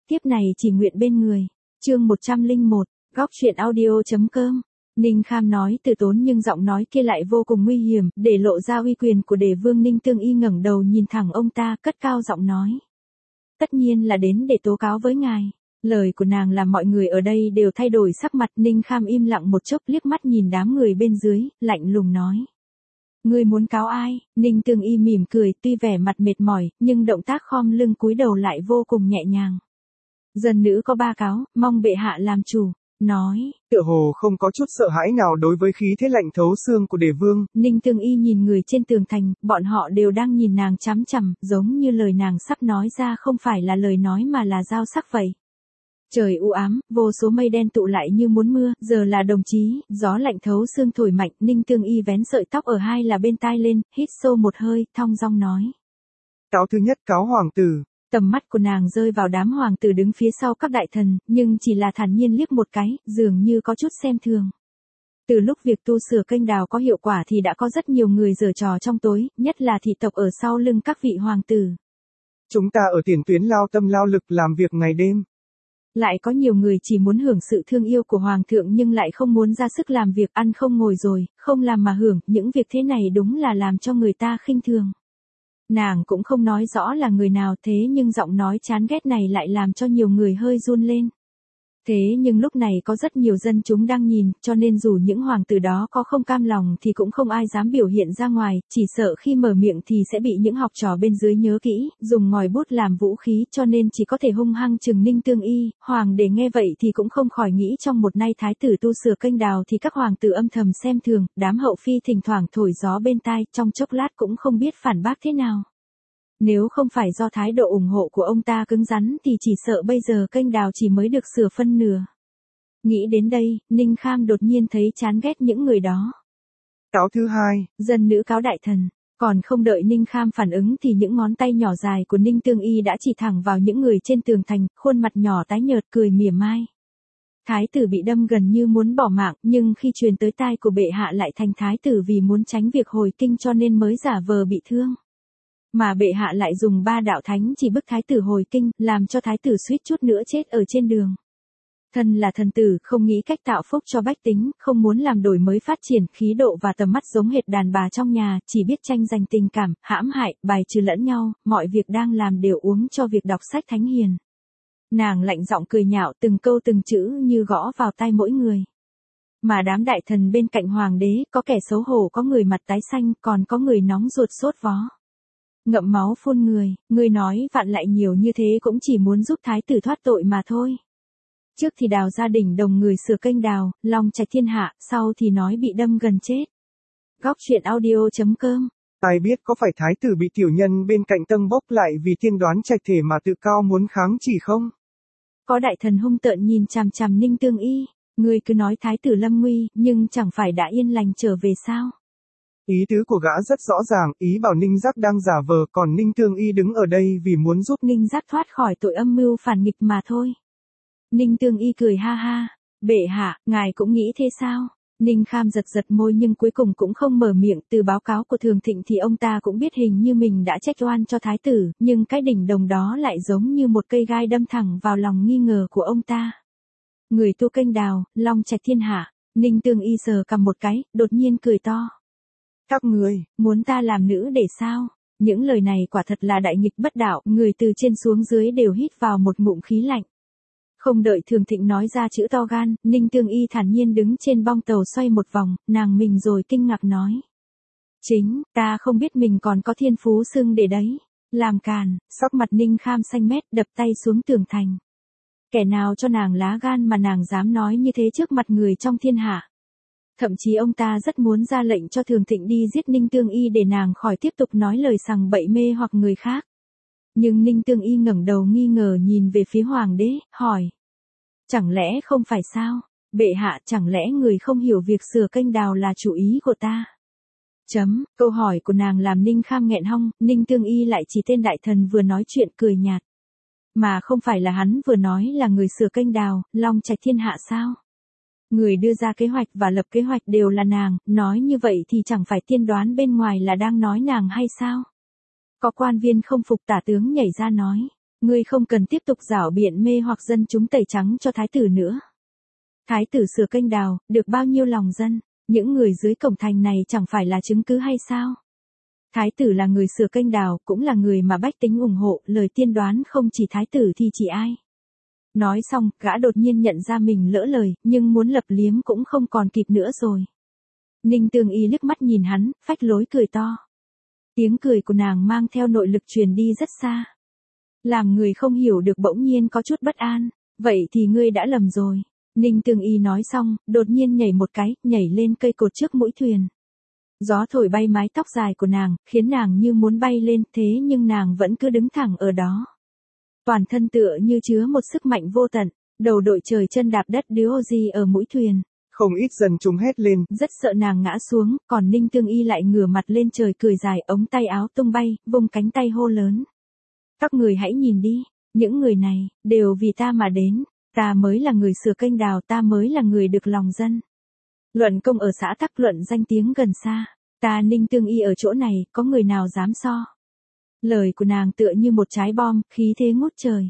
tiếp này chỉ nguyện bên người. Chương 101, góc truyện audio.com. Ninh Kham nói từ tốn nhưng giọng nói kia lại vô cùng nguy hiểm, để lộ ra uy quyền của Đề Vương. Ninh Tương Y ngẩng đầu nhìn thẳng ông ta, cất cao giọng nói: tất nhiên là đến để tố cáo với ngài. Lời của nàng làm mọi người ở đây đều thay đổi sắc mặt. Ninh Kham im lặng một chốc, liếc mắt nhìn đám người bên dưới, lạnh lùng nói: ngươi muốn cáo ai? Ninh Tương Y mỉm cười, tuy vẻ mặt mệt mỏi, nhưng động tác khom lưng cúi đầu lại vô cùng nhẹ nhàng. Dân nữ có 3 cáo, mong bệ hạ làm chủ. Nói, tựa hồ không có chút sợ hãi nào đối với khí thế lạnh thấu xương của Đề Vương. Ninh Tương Y nhìn người trên tường thành, bọn họ đều đang nhìn nàng chằm chằm, giống như lời nàng sắp nói ra không phải là lời nói mà là dao sắc vậy. Trời u ám, vô số mây đen tụ lại như muốn mưa, giờ là đồng chí, gió lạnh thấu xương thổi mạnh. Ninh Tương Y vén sợi tóc ở hai là bên tai lên, hít sâu một hơi, thong dong nói: Cáo thứ nhất, cáo hoàng tử. Tầm mắt của nàng rơi vào đám hoàng tử đứng phía sau các đại thần, nhưng chỉ là thản nhiên liếc một cái, dường như có chút xem thường. Từ lúc việc tu sửa kênh đào có hiệu quả thì đã có rất nhiều người giở trò trong tối, nhất là thị tộc ở sau lưng các vị hoàng tử. Chúng ta ở tiền tuyến lao tâm lao lực làm việc ngày đêm. Lại có nhiều người chỉ muốn hưởng sự thương yêu của hoàng thượng nhưng lại không muốn ra sức làm việc, ăn không ngồi rồi, không làm mà hưởng, những việc thế này đúng là làm cho người ta khinh thường. Nàng cũng không nói rõ là người nào, thế nhưng giọng nói chán ghét này lại làm cho nhiều người hơi run lên. Thế nhưng lúc này có rất nhiều dân chúng đang nhìn, cho nên dù những hoàng tử đó có không cam lòng thì cũng không ai dám biểu hiện ra ngoài, chỉ sợ khi mở miệng thì sẽ bị những học trò bên dưới nhớ kỹ, dùng ngòi bút làm vũ khí, cho nên chỉ có thể hung hăng trừng Ninh Tương Y. Hoàng để nghe vậy thì cũng không khỏi nghĩ trong một nay thái tử tu sửa kênh đào thì các hoàng tử âm thầm xem thường, đám hậu phi thỉnh thoảng thổi gió bên tai, trong chốc lát cũng không biết phản bác thế nào. Nếu không phải do thái độ ủng hộ của ông ta cứng rắn thì chỉ sợ bây giờ kênh đào chỉ mới được sửa phân nửa. Nghĩ đến đây, Ninh Kham đột nhiên thấy chán ghét những người đó. Cáo thứ hai, dân nữ cáo đại thần. Còn không đợi Ninh Kham phản ứng thì những ngón tay nhỏ dài của Ninh Tương Y đã chỉ thẳng vào những người trên tường thành, khuôn mặt nhỏ tái nhợt cười mỉa mai. Thái tử bị đâm gần như muốn bỏ mạng, nhưng khi truyền tới tai của bệ hạ lại thành thái tử vì muốn tránh việc hồi kinh cho nên mới giả vờ bị thương. Mà bệ hạ lại dùng 3 đạo thánh chỉ bức thái tử hồi kinh, làm cho thái tử suýt chút nữa chết ở trên đường. Thân là thần tử, không nghĩ cách tạo phúc cho bách tính, không muốn làm đổi mới phát triển, khí độ và tầm mắt giống hệt đàn bà trong nhà, chỉ biết tranh giành tình cảm, hãm hại, bài trừ lẫn nhau, mọi việc đang làm đều uống cho việc đọc sách thánh hiền. Nàng lạnh giọng cười nhạo, từng câu từng chữ như gõ vào tai mỗi người. Mà đám đại thần bên cạnh hoàng đế, có kẻ xấu hổ, có người mặt tái xanh, còn có người nóng ruột sốt vó. Ngậm máu phun người nói vặn lại nhiều như thế cũng chỉ muốn giúp thái tử thoát tội mà thôi. Trước thì đào gia đình đồng người sửa kênh đào, long trạch thiên hạ, sau thì nói bị đâm gần chết. Góc truyện audio.com. Ai biết có phải thái tử bị tiểu nhân bên cạnh tâng bốc lại vì tiên đoán trạch thể mà tự cao muốn kháng chỉ không? Có đại thần hung tợn nhìn chằm chằm Ninh Tương Y, người cứ nói thái tử lâm nguy, nhưng chẳng phải đã yên lành trở về sao? Ý tứ của gã rất rõ ràng, ý bảo Ninh Giác đang giả vờ, còn Ninh Tương Y đứng ở đây vì muốn giúp Ninh Giác thoát khỏi tội âm mưu phản nghịch mà thôi. Ninh Tương Y cười ha ha, bệ hạ, ngài cũng nghĩ thế sao? Ninh Kham giật giật môi nhưng cuối cùng cũng không mở miệng. Từ báo cáo của Thường Thịnh thì ông ta cũng biết hình như mình đã trách oan cho thái tử, nhưng cái đỉnh đồng đó lại giống như một cây gai đâm thẳng vào lòng nghi ngờ của ông ta. Người tu kênh đào, long trạch thiên hạ. Ninh Tương Y sờ cầm một cái, đột nhiên cười to. Các người, muốn ta làm nữ để sao? Những lời này quả thật là đại nghịch bất đạo, người từ trên xuống dưới đều hít vào một ngụm khí lạnh. Không đợi Thường Thịnh nói ra chữ to gan, Ninh Tương Y thản nhiên đứng trên bong tàu xoay một vòng, nàng mình rồi kinh ngạc nói. Chính, ta không biết mình còn có thiên phú xưng để đấy. Làm càn, sắc mặt Ninh Kham xanh mét, đập tay xuống tường thành. Kẻ nào cho nàng lá gan mà nàng dám nói như thế trước mặt người trong thiên hạ. Thậm chí ông ta rất muốn ra lệnh cho Thường Thịnh đi giết Ninh Tương Y để nàng khỏi tiếp tục nói lời sằng bậy mê hoặc người khác. Nhưng Ninh Tương Y ngẩng đầu nghi ngờ nhìn về phía hoàng đế, hỏi. Chẳng lẽ không phải sao? Bệ hạ, chẳng lẽ người không hiểu việc sửa kênh đào là chủ ý của ta? Câu hỏi của nàng làm Ninh Kham nghẹn họng, Ninh Tương Y lại chỉ tên đại thần vừa nói chuyện cười nhạt. Mà không phải là hắn vừa nói là người sửa kênh đào, long trạch thiên hạ sao? Người đưa ra kế hoạch và lập kế hoạch đều là nàng, nói như vậy thì chẳng phải tiên đoán bên ngoài là đang nói nàng hay sao? Có quan viên không phục tả tướng nhảy ra nói. Ngươi không cần tiếp tục giảo biện mê hoặc dân chúng tẩy trắng cho thái tử nữa. Thái tử sửa kênh đào, được bao nhiêu lòng dân, những người dưới cổng thành này chẳng phải là chứng cứ hay sao? Thái tử là người sửa kênh đào, cũng là người mà bách tính ủng hộ, lời tiên đoán không chỉ thái tử thì chỉ ai. Nói xong, gã đột nhiên nhận ra mình lỡ lời, nhưng muốn lập liếm cũng không còn kịp nữa rồi. Ninh Tương Y liếc mắt nhìn hắn, phách lối cười to. Tiếng cười của nàng mang theo nội lực truyền đi rất xa. Làm người không hiểu được bỗng nhiên có chút bất an, vậy thì ngươi đã lầm rồi. Ninh Tương Y nói xong, đột nhiên nhảy một cái, nhảy lên cây cột trước mũi thuyền. Gió thổi bay mái tóc dài của nàng, khiến nàng như muốn bay lên, thế nhưng nàng vẫn cứ đứng thẳng ở đó. Toàn thân tựa như chứa một sức mạnh vô tận, đầu đội trời chân đạp đất Dioji ở mũi thuyền. Không ít dân chúng hét lên. Rất sợ nàng ngã xuống, còn Ninh Tương Y lại ngửa mặt lên trời cười dài, ống tay áo tung bay, vung cánh tay hô lớn. Các người hãy nhìn đi, những người này, đều vì ta mà đến, ta mới là người sửa kênh đào, ta mới là người được lòng dân. Luận công ở xã Tắc luận danh tiếng gần xa, ta Ninh Tương Y ở chỗ này, có người nào dám so. Lời của nàng tựa như một trái bom, khí thế ngút trời.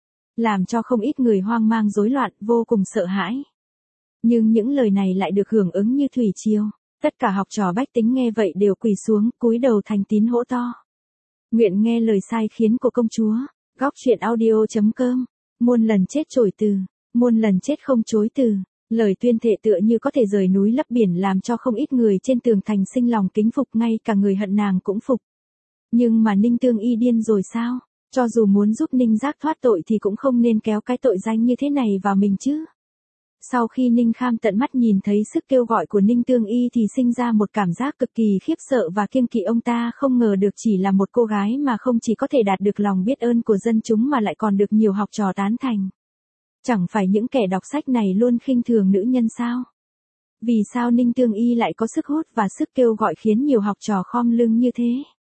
Làm cho không ít người hoang mang rối loạn, vô cùng sợ hãi. Nhưng những lời này lại được hưởng ứng như thủy triều. Tất cả học trò bách tính nghe vậy đều quỳ xuống, cúi đầu thành tín hỗ to. Nguyện nghe lời sai khiến của công chúa. Góc truyện audio.com. Muôn lần chết chổi từ, muôn lần chết không chối từ. Lời tuyên thệ tựa như có thể rời núi lấp biển, làm cho không ít người trên tường thành sinh lòng kính phục, ngay cả người hận nàng cũng phục. Nhưng mà Ninh Tương Y điên rồi sao? Cho dù muốn giúp Ninh Giác thoát tội thì cũng không nên kéo cái tội danh như thế này vào mình chứ. Sau khi Ninh Kham tận mắt nhìn thấy sức kêu gọi của Ninh Tương Y thì sinh ra một cảm giác cực kỳ khiếp sợ và kiêng kỵ. Ông ta không ngờ được chỉ là một cô gái mà không chỉ có thể đạt được lòng biết ơn của dân chúng mà lại còn được nhiều học trò tán thành. Chẳng phải những kẻ đọc sách này luôn khinh thường nữ nhân sao? Vì sao Ninh Tương Y lại có sức hút và sức kêu gọi khiến nhiều học trò khom lưng như thế?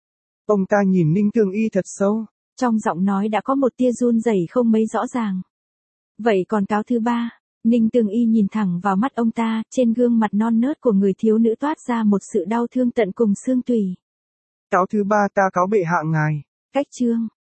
Ông ta nhìn Ninh Tương Y thật sâu. Trong giọng nói đã có một tia run rẩy không mấy rõ ràng. Vậy còn cáo thứ ba? Ninh Tương Y nhìn thẳng vào mắt ông ta, trên gương mặt non nớt của người thiếu nữ toát ra một sự đau thương tận cùng xương tủy. Cáo thứ ba, ta cáo bệ hạ ngài. Cách chương.